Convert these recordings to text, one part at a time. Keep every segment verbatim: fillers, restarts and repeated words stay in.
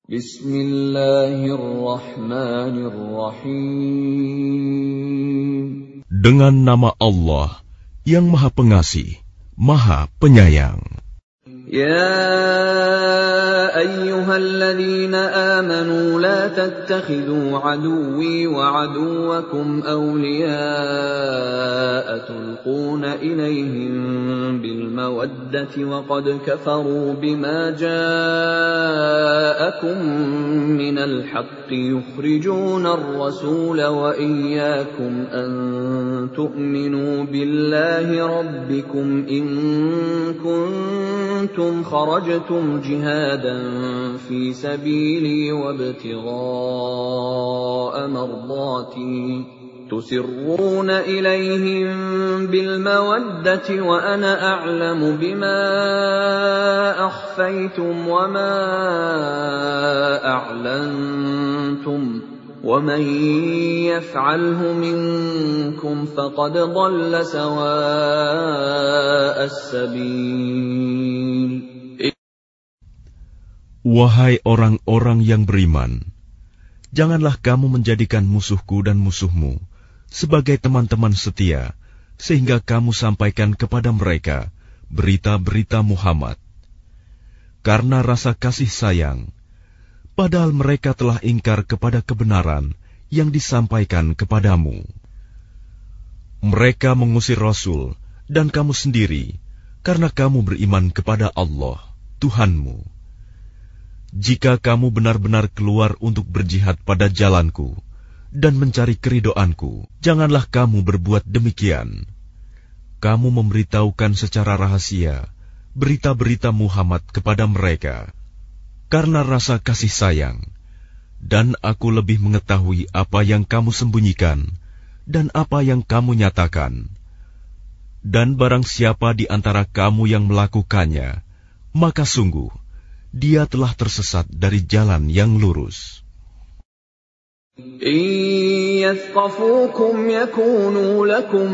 Bismillahirrahmanirrahim. Dengan nama Allah yang Maha Pengasih, Maha Penyayang. Ya ayyuhalladzina amanu la tattakhidhu aduwwi wa aduwwakum awliya'a tulquna ilayhim bil mawaddati wa qad kafaru bima ja'akum minal haqqi yukhrijuna ar-rasula wa iyyakum an tu'minu billahi rabbikum in kuntum خرجتم جهادا في سبيلي وابتغاء مرضاتي تسرون إليهم بالمودة وأنا أعلم بما أخفيتم وما أعلنتم ومن يفعله منكم فقد ضل سواء السبيل. Wahai orang-orang yang beriman, janganlah kamu menjadikan musuhku dan musuhmu sebagai teman-teman setia, sehingga kamu sampaikan kepada mereka berita-berita Muhammad. Karena rasa kasih sayang, padahal mereka telah ingkar kepada kebenaran yang disampaikan kepadamu. Mereka mengusir Rasul dan kamu sendiri, karena kamu beriman kepada Allah, Tuhanmu. Jika kamu benar-benar keluar untuk berjihad pada jalanku dan mencari keridoanku, janganlah kamu berbuat demikian. Kamu memberitahukan secara rahasia berita-berita Muhammad kepada mereka karena rasa kasih sayang, dan aku lebih mengetahui apa yang kamu sembunyikan dan apa yang kamu nyatakan. Dan barang siapa di antara kamu yang melakukannya, maka sungguh dia telah tersesat dari jalan yang lurus. إن يثقفوكم يكونوا لكم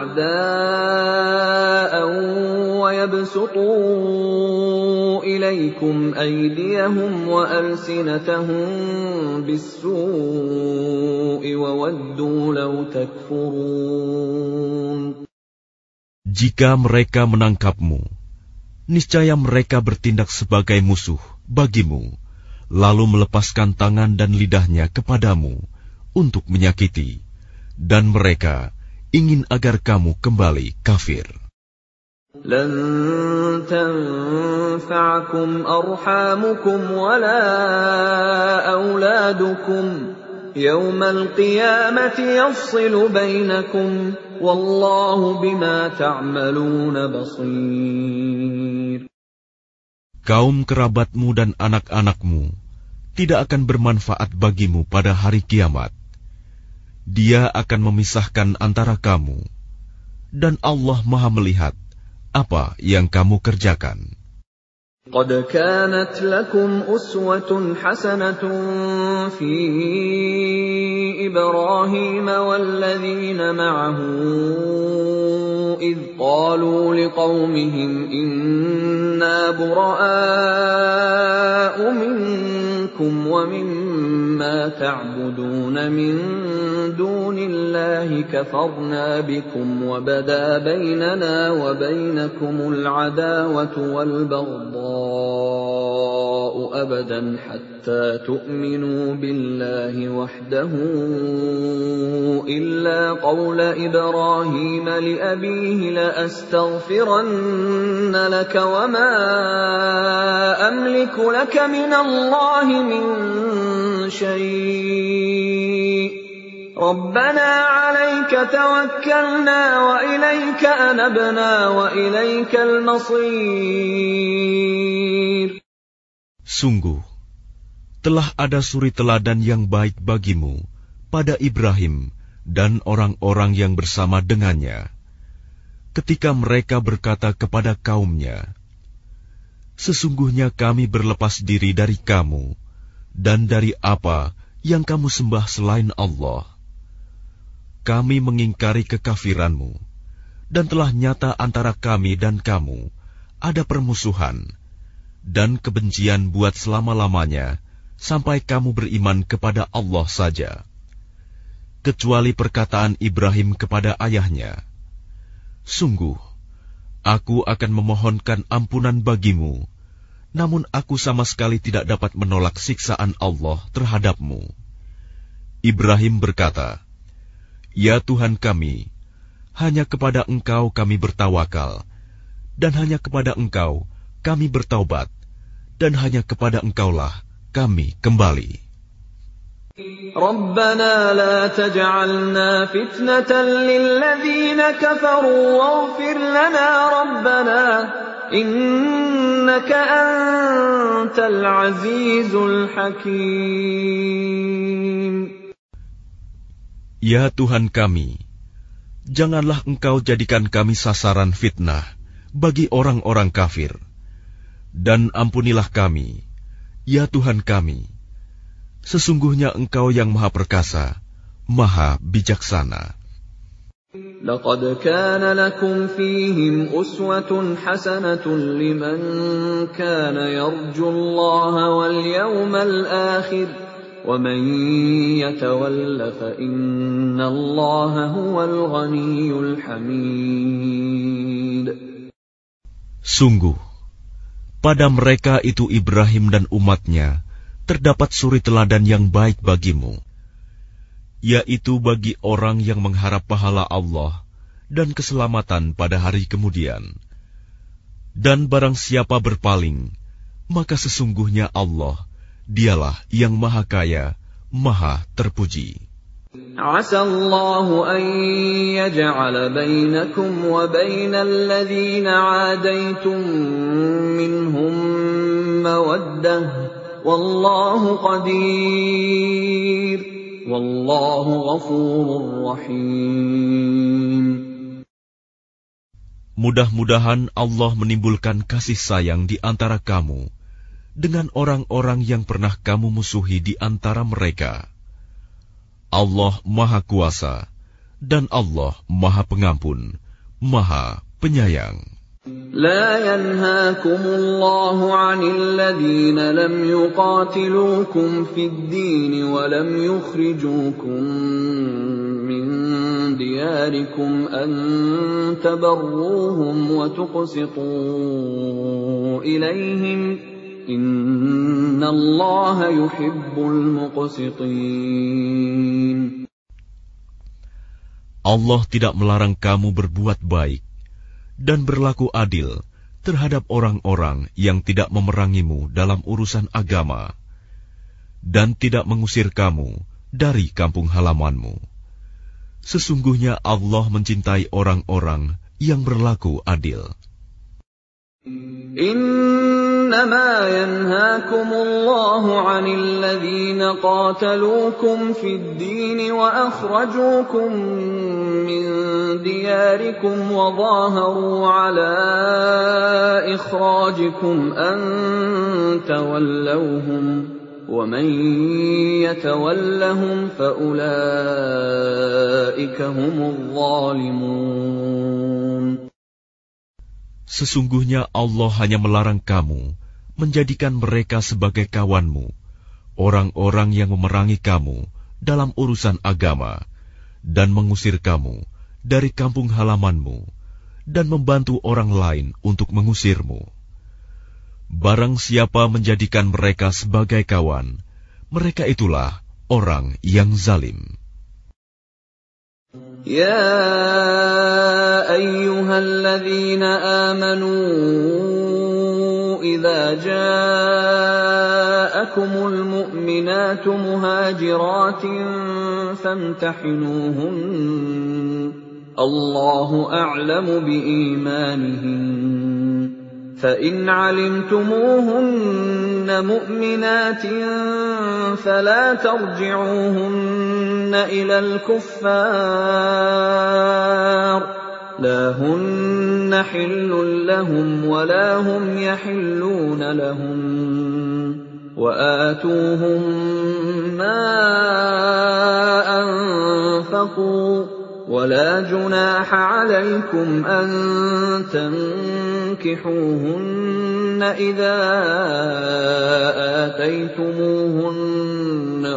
أعداء ويبسطوا إليكم أيديهم وألسنتهم بالسوء وودوا لو تكفرون. Jika mereka menangkapmu, niscaya mereka bertindak sebagai musuh bagimu, lalu melepaskan tangan dan lidahnya kepadamu untuk menyakiti, dan mereka ingin agar kamu kembali kafir. لن تنفعكم أرحامكم ولا أولادكم يوم القيامة يفصل بينكم والله بما تعملون بصير. Kaum kerabatmu dan anak-anakmu tidak akan bermanfaat bagimu pada hari kiamat. Dia akan memisahkan antara kamu, dan Allah Maha melihat apa yang kamu kerjakan. قد كانت لكم أسوة حسنة في إبراهيم والذين معه إذ قالوا لقومهم إنا براء منكم ومما تعبدون من دون الله كفرنا بكم وبدا بيننا وبينكم العداوة والبغضاء أبدا حتى تؤمنوا بالله وحده إلا قول إبراهيم لأبيه لأستغفرن لك وما أملك لك من الله من شيء ربنا عليك توكلنا وإليك أنبنا وإليك المصير. Sungguh, telah ada suri teladan yang baik bagimu pada Ibrahim dan orang-orang yang bersama dengannya, ketika mereka berkata kepada kaumnya, sesungguhnya kami berlepas diri dari kamu dan dari apa yang kamu sembah selain Allah. Kami mengingkari kekafiranmu, dan telah nyata antara kami dan kamu ada permusuhan dan kebencian buat selama-lamanya sampai kamu beriman kepada Allah saja, kecuali perkataan Ibrahim kepada ayahnya, "Sungguh, aku akan memohonkan ampunan bagimu, namun aku sama sekali tidak dapat menolak siksaan Allah terhadapmu." Ibrahim berkata, "Ya Tuhan kami, hanya kepada Engkau kami bertawakal, dan hanya kepada Engkau kami bertaubat, dan hanya kepada Engkaulah kami kembali." Rabbana la taj'alna fitnatan lilladzina kafaru waghfir lana Rabbana innaka antal azizul hakim. Ya Tuhan kami, janganlah Engkau jadikan kami sasaran fitnah bagi orang-orang kafir, dan ampunilah kami, ya Tuhan kami. Sesungguhnya Engkau yang Maha Perkasa, Maha Bijaksana. Laqad kana lakum fihim uswatun hasanatun liman kana yarju Allah wal yawmal akhir wa man yatawalla fa inna Allah huwal ghaniyyul hamid. Sungguh, pada mereka itu Ibrahim dan umatnya terdapat suri teladan yang baik bagimu, yaitu bagi orang yang mengharap pahala Allah dan keselamatan pada hari kemudian. Dan barang siapa berpaling, maka sesungguhnya Allah, Dialah yang Maha Kaya, Maha Terpuji. Asallahu an yaj'ala bainakum wa bainal ladzina 'adaitum minhum mawaddah. Wallahu qadir, wallahu ghafurur rahim. Mudah-mudahan Allah menimbulkan kasih sayang di antara kamu dengan orang-orang yang pernah kamu musuhi di antara mereka. Allah Maha Kuasa dan Allah Maha Pengampun, Maha Penyayang. لا ينهاكم الله عن الذين لم يقاتلوكم في الدين ولم يخرجوكم من دياركم أن تبروهم وتقسطوا إليهم إن الله يحب المقسطين. Allah tidak melarang kamu berbuat baik dan berlaku adil terhadap orang-orang yang tidak memerangimu dalam urusan agama, dan tidak mengusir kamu dari kampung halamanmu. Sesungguhnya Allah mencintai orang-orang yang berlaku adil. إنما ينهاكم الله عن الذين قاتلوكم في الدين وأخرجوكم من دياركم وظاهروا على إخراجكم أن تولوهم ومن يتولهم فأولئك هم الظالمون. Sesungguhnya Allah hanya melarang kamu menjadikan mereka sebagai kawanmu, orang-orang yang memerangi kamu dalam urusan agama, dan mengusir kamu dari kampung halamanmu, dan membantu orang lain untuk mengusirmu. Barang siapa menjadikan mereka sebagai kawan, mereka itulah orang yang zalim. يا أيها الذين آمنوا إذا جاءكم المؤمنات مهاجرات فامتحنوهن الله أعلم بإيمانهن فإن علمتموهن مؤمنات فلا ترجعوهن إلى الكفار لا هن حل لهم ولا هم يحلون لهم وآتوهم ما أنفقوا ولا جناح عليكم أن تنكحوهن إذا آتيتموهن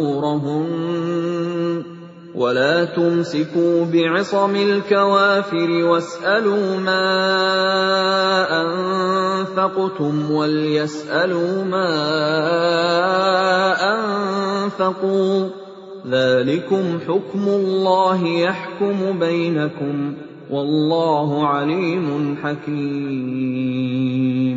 أجورهن ولا تمسكوا بعصم الكوافر واسألوا ما أنفقتم وليسألوا ما أنفقوا ذلكم حكم الله يحكم بينكم والله عليم حكيم.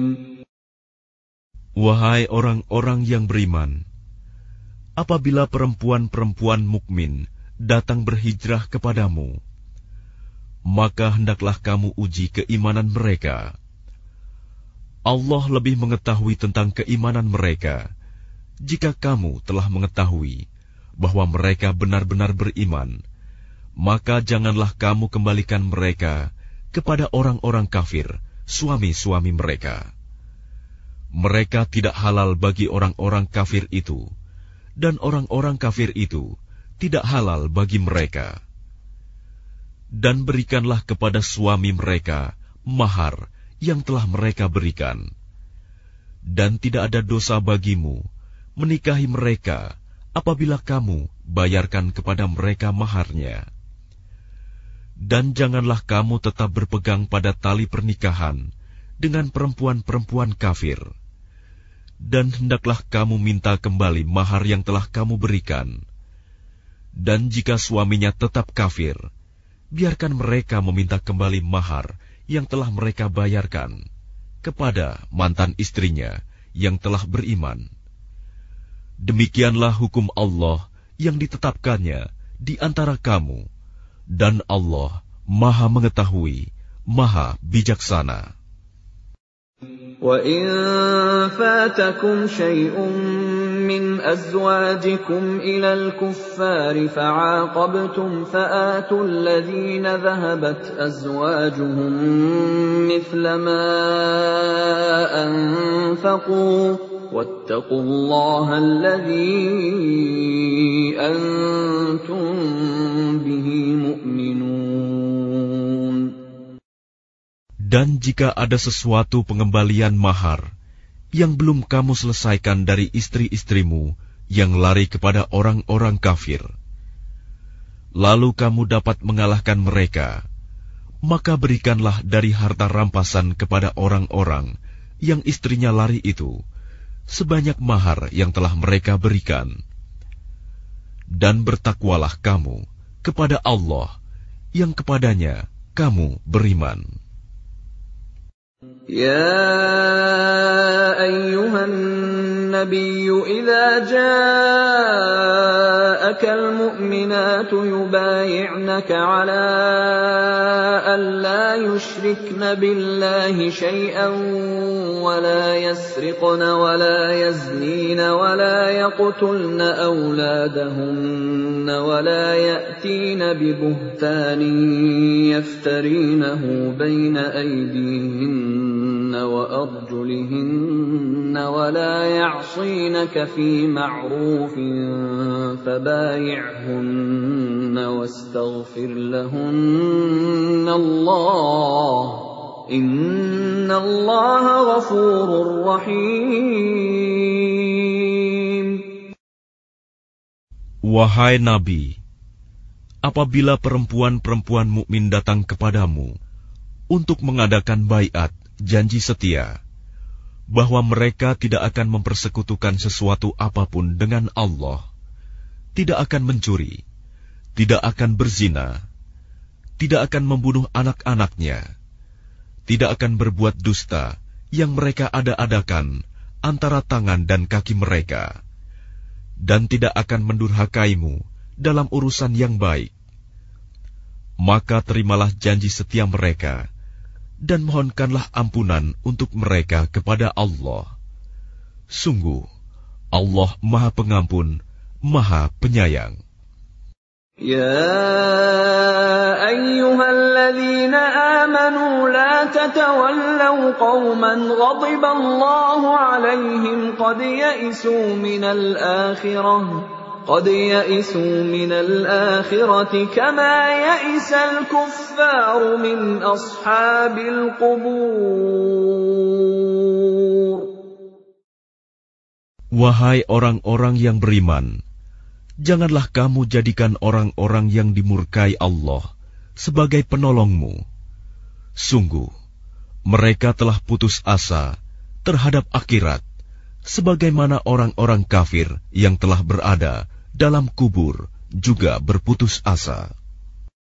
Wahai orang-orang yang beriman, apabila perempuan-perempuan mukmin datang berhijrah kepadamu, maka hendaklah kamu uji keimanan mereka. Allah lebih mengetahui tentang keimanan mereka jika kamu telah mengetahui bahwa mereka benar-benar beriman, maka janganlah kamu kembalikan mereka kepada orang-orang kafir, suami-suami mereka. Mereka tidak halal bagi orang-orang kafir itu, dan orang-orang kafir itu tidak halal bagi mereka. Dan berikanlah kepada suami mereka mahar yang telah mereka berikan. Dan tidak ada dosa bagimu menikahi mereka apabila kamu bayarkan kepada mereka maharnya. Dan janganlah kamu tetap berpegang pada tali pernikahan dengan perempuan-perempuan kafir. Dan hendaklah kamu minta kembali mahar yang telah kamu berikan. Dan jika suaminya tetap kafir, biarkan mereka meminta kembali mahar yang telah mereka bayarkan kepada mantan istrinya yang telah beriman. Demikianlah hukum Allah yang ditetapkannya di antara kamu, dan Allah Maha Mengetahui, Maha Bijaksana. وَإِن فَاتَكُمْ شَيْءٌ مِّنْ أَزْوَاجِكُمْ إِلَى الْكُفَّارِ فَعَاقَبْتُمْ فَآتُوا الَّذِينَ ذَهَبَتْ أَزْوَاجُهُم مِّثْلَ مَا أَنفَقُوا وَاتَّقُوا اللَّهَ الَّذِي أَنتُم بِهِ مُؤْمِنُونَ. Dan jika ada sesuatu pengembalian mahar yang belum kamu selesaikan dari istri-istrimu yang lari kepada orang-orang kafir, lalu kamu dapat mengalahkan mereka, maka berikanlah dari harta rampasan kepada orang-orang yang istrinya lari itu sebanyak mahar yang telah mereka berikan. Dan bertakwalah kamu kepada Allah yang kepadanya kamu beriman. يا أيها النبي إذا جاءك المؤمنات يبايعنك على أن لا يشركن بالله شيئا ولا يسرقن ولا يزنين ولا يقتلن أولادهن ولا يأتين ببهتان يفترينه بين أيديهن وأرجلهن ولا يعصينك في معروف فبايعهن واستغفر لهن الله إن الله غفور رحيم. Wahai Nabi, apabila perempuan-perempuan mukmin datang kepadamu untuk mengadakan baiat, janji setia, bahwa mereka tidak akan mempersekutukan sesuatu apapun dengan Allah, tidak akan mencuri, tidak akan berzina, tidak akan membunuh anak-anaknya, tidak akan berbuat dusta yang mereka ada-adakan antara tangan dan kaki mereka, dan tidak akan mendurhakaimu dalam urusan yang baik, maka terimalah janji setia mereka, dan mohonkanlah ampunan untuk mereka kepada Allah. Sungguh, Allah Maha Pengampun, Maha Penyayang. يا أيها الذين آمنوا لا تتولوا قوما غضب الله عليهم قد يئسوا من الآخرة قد يئسوا من الآخرة كما يئس الكفار من أصحاب القبور. Wahai orang-orang yang beriman, janganlah kamu jadikan orang-orang yang dimurkai Allah sebagai penolongmu. Sungguh, mereka telah putus asa terhadap akhirat, sebagaimana orang-orang kafir yang telah berada dalam kubur juga berputus asa.